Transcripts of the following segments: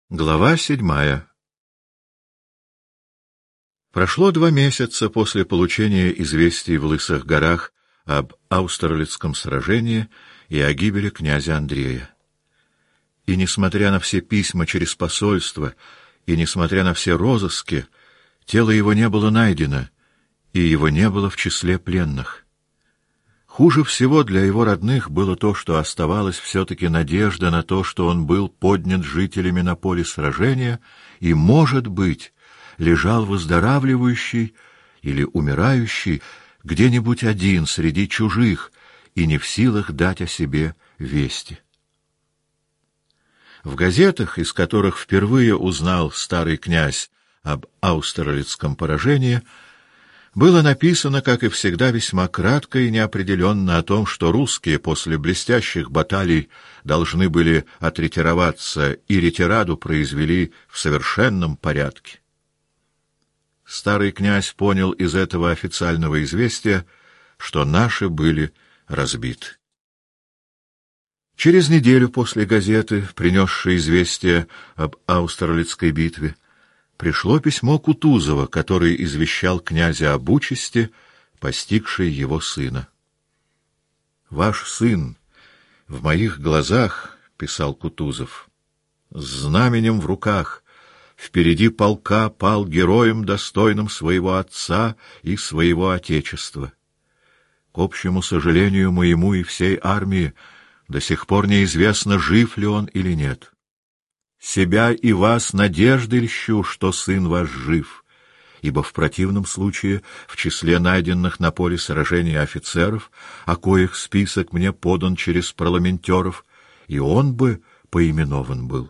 Глава 7. Прошло 2 месяца после получения известий в Лысых горах об Аустерлицком сражении и о гибели князя Андрея. И несмотря на все письма через посольство, и несмотря на все розыски, тело его не было найдено, и его не было в числе пленных. Хуже всего для его родных было то, что оставалась все-таки надежда на то, что он был поднят жителями на поле сражения и, может быть, лежал выздоравливающий или умирающий где-нибудь один среди чужих и не в силах дать о себе вести. В газетах, из которых впервые узнал старый князь об Аустерлицком поражении, было написано, как и всегда, весьма кратко и неопределенно о том, что русские после блестящих баталий должны были отретироваться и ретираду произвели в совершенном порядке. Старый князь понял из этого официального известия, что наши были разбиты. Через неделю после газеты, принесшей известие об Аустерлицкой битве, пришло письмо Кутузова, который извещал князя об участи, постигшей его сына. «Ваш сын в моих глазах, — писал Кутузов, — с знаменем в руках, впереди полка пал героем, достойным своего отца и своего отечества. К общему сожалению моему и всей армии до сих пор неизвестно, жив ли он или нет. Себя и вас надежды льщу, что сын ваш жив, ибо в противном случае в числе найденных на поле сражения офицеров, о коих список мне подан через парламентеров, и он бы поименован был».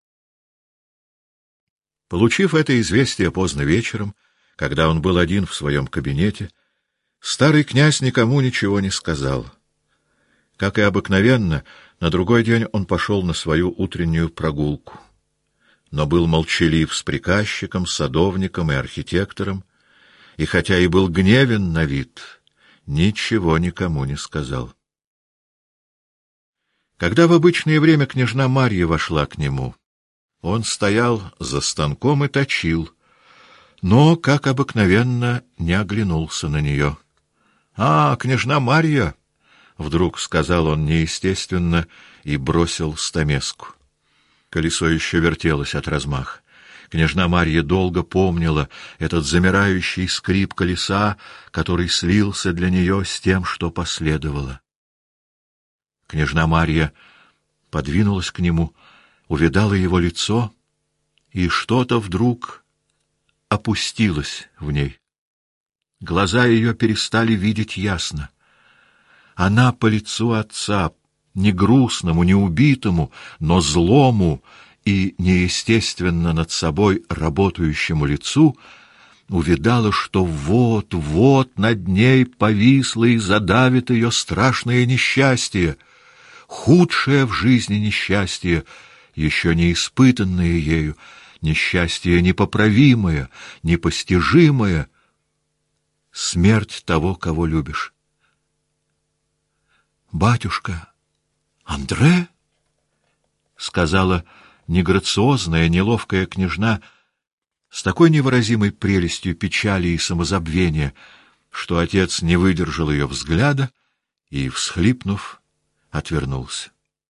Получив это известие поздно вечером, когда он был один в своем кабинете, старый князь никому ничего не сказал. Как и обыкновенно, на другой день он пошел на свою утреннюю прогулку, но был молчалив с приказчиком, садовником и архитектором, и хотя и был гневен на вид, ничего никому не сказал. Когда в обычное время княжна Марья вошла к нему, он стоял за станком и точил, но, как обыкновенно, не оглянулся на нее. — А, княжна Марья! — вдруг сказал он неестественно и бросил стамеску. Колесо еще вертелось от размаха. Княжна Марья долго помнила этот замирающий скрип колеса, который слился для нее с тем, что последовало. Княжна Марья подвинулась к нему, увидала его лицо, и что-то вдруг опустилось в ней. Глаза ее перестали видеть ясно. Она по лицу отца, не грустному, не убитому, но злому и неестественно над собой работающему лицу, увидала, что вот-вот над ней повисло и задавит ее страшное несчастье, худшее в жизни несчастье, еще не испытанное ею, несчастье непоправимое, непостижимое, смерть того, кого любишь. «Батюшка, Андре?» — сказала неграциозная, неловкая княжна с такой невыразимой прелестью печали и самозабвения, что отец не выдержал ее взгляда и, всхлипнув, отвернулся.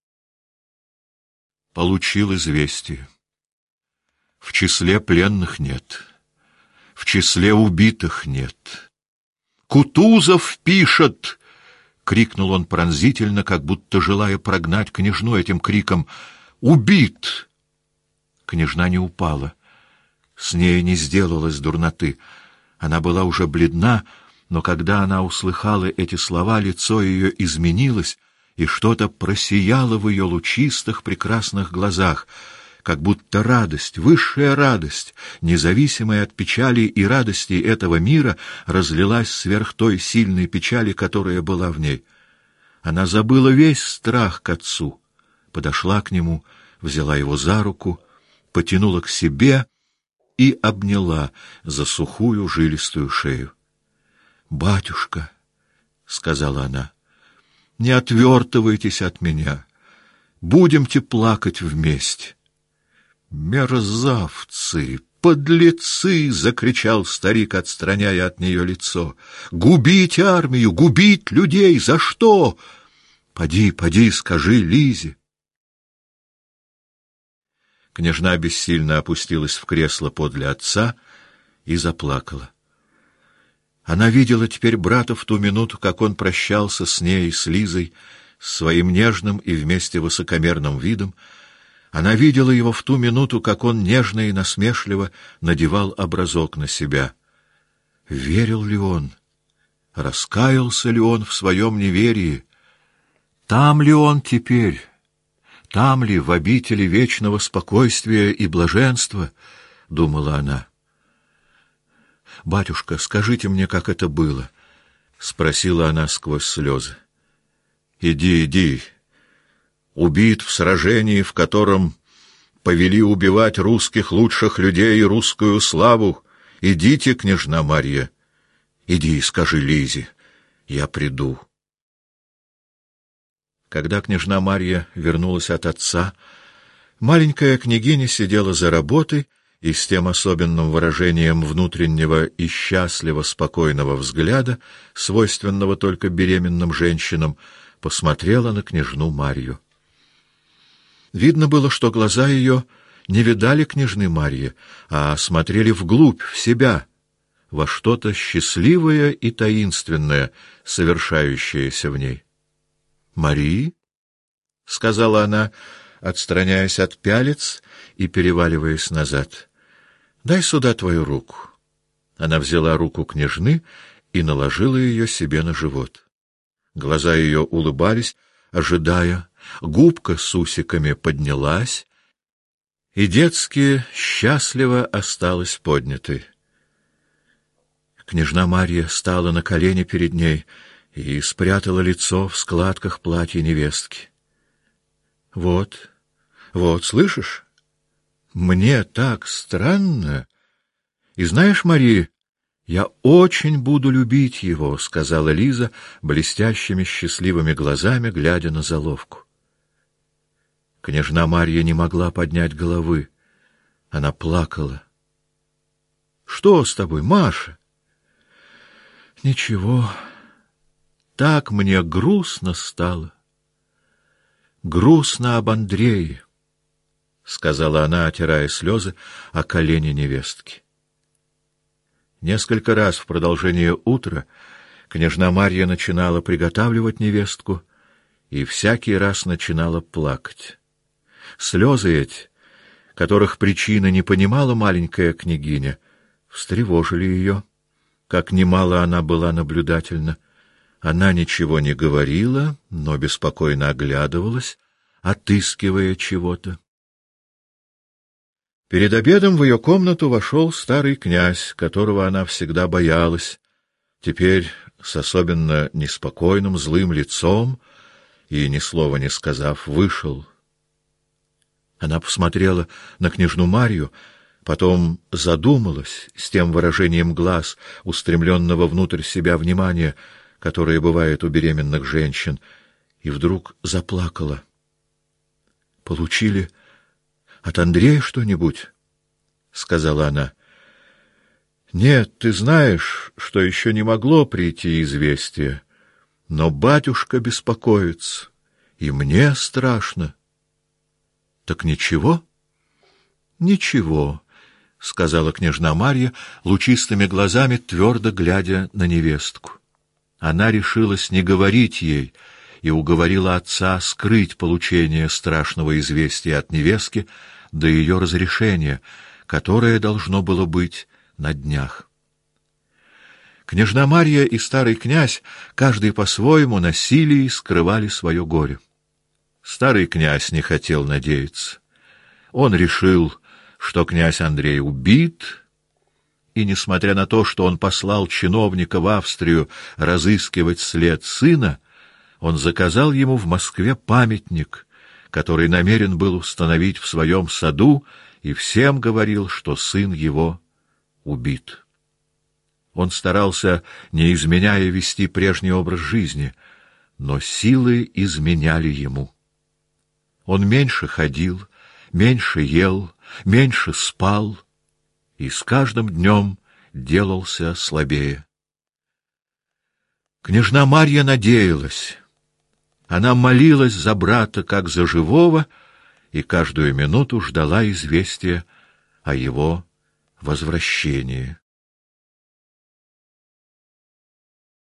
Получил известие. В числе пленных нет, в числе убитых нет. «Кутузов пишет!» — крикнул он пронзительно, как будто желая прогнать княжну этим криком. «Убит!» Княжна не упала. С ней не сделалось дурноты. Она была уже бледна, но когда она услыхала эти слова, лицо ее изменилось, и что-то просияло в ее лучистых прекрасных глазах, как будто радость, высшая радость, независимая от печали и радости этого мира, разлилась сверх той сильной печали, которая была в ней. Она забыла весь страх к отцу, подошла к нему, взяла его за руку, потянула к себе и обняла за сухую жилистую шею. «Батюшка», — сказала она, — «не отвертывайтесь от меня, будемте плакать вместе. Мерзавцы! «Подлецы!» — закричал старик, отстраняя от нее лицо. «Губить армию, губить людей! За что? Поди, поди, скажи Лизе!» Княжна бессильно опустилась в кресло подле отца и заплакала. Она видела теперь брата в ту минуту, как он прощался с ней, с Лизой, с своим нежным и вместе высокомерным видом. Она видела его в ту минуту, как он нежно и насмешливо надевал образок на себя. Верил ли он? Раскаялся ли он в своем неверии? Там ли он теперь? Там ли, в обители вечного спокойствия и блаженства? — думала она. — Батюшка, скажите мне, как это было? — спросила она сквозь слезы. — Иди, иди. Убит в сражении, в котором повели убивать русских лучших людей и русскую славу. Идите, княжна Марья, иди и скажи Лизе, я приду. Когда княжна Марья вернулась от отца, маленькая княгиня сидела за работой и с тем особенным выражением внутреннего и счастливо спокойного взгляда, свойственного только беременным женщинам, посмотрела на княжну Марью. Видно было, что глаза ее не видали княжны Марьи, а смотрели вглубь, в себя, во что-то счастливое и таинственное, совершающееся в ней. — Марии? — сказала она, отстраняясь от пялец и переваливаясь назад. — Дай сюда твою руку. Она взяла руку княжны и наложила ее себе на живот. Глаза ее улыбались, ожидая, губка с усиками поднялась, и детски счастливо осталась поднятой. Княжна Марья стала на колени перед ней и спрятала лицо в складках платья невестки. — Вот, вот, слышишь? Мне так странно. И знаешь, Мария, я очень буду любить его, — сказала Лиза блестящими счастливыми глазами, глядя на заловку. Княжна Марья не могла поднять головы. Она плакала. — Что с тобой, Маша? — Ничего. Так мне грустно стало. Грустно об Андрее, — сказала она, отирая слезы о колени невестки. Несколько раз в продолжение утра княжна Марья начинала приготавливать невестку и всякий раз начинала плакать. Слезы эти, которых причины не понимала маленькая княгиня, встревожили ее. Как немало она была наблюдательна. Она ничего не говорила, но беспокойно оглядывалась, отыскивая чего-то. Перед обедом в ее комнату вошел старый князь, которого она всегда боялась, теперь с особенно неспокойным, злым лицом, и, ни слова не сказав, вышел. Она посмотрела на княжну Марью, потом задумалась с тем выражением глаз, устремленного внутрь себя внимания, которое бывает у беременных женщин, и вдруг заплакала. — Получили от Андрея что-нибудь? — сказала она. — Нет, ты знаешь, что еще не могло прийти известие, но батюшка беспокоится, и мне страшно. — Так ничего? — Ничего, — сказала княжна Марья, лучистыми глазами твердо глядя на невестку. Она решилась не говорить ей и уговорила отца скрыть получение страшного известия от невестки до ее разрешения, которое должно было быть на днях. Княжна Марья и старый князь, каждый по-своему, носили и скрывали свое горе. Старый князь не хотел надеяться. Он решил, что князь Андрей убит, и, несмотря на то, что он послал чиновника в Австрию разыскивать след сына, он заказал ему в Москве памятник, который намерен был установить в своем саду, и всем говорил, что сын его убит. Он старался, не изменяя, вести прежний образ жизни, но силы изменяли ему. Он меньше ходил, меньше ел, меньше спал и с каждым днем делался слабее. Княжна Марья надеялась. Она молилась за брата, как за живого, и каждую минуту ждала известия о его возвращении.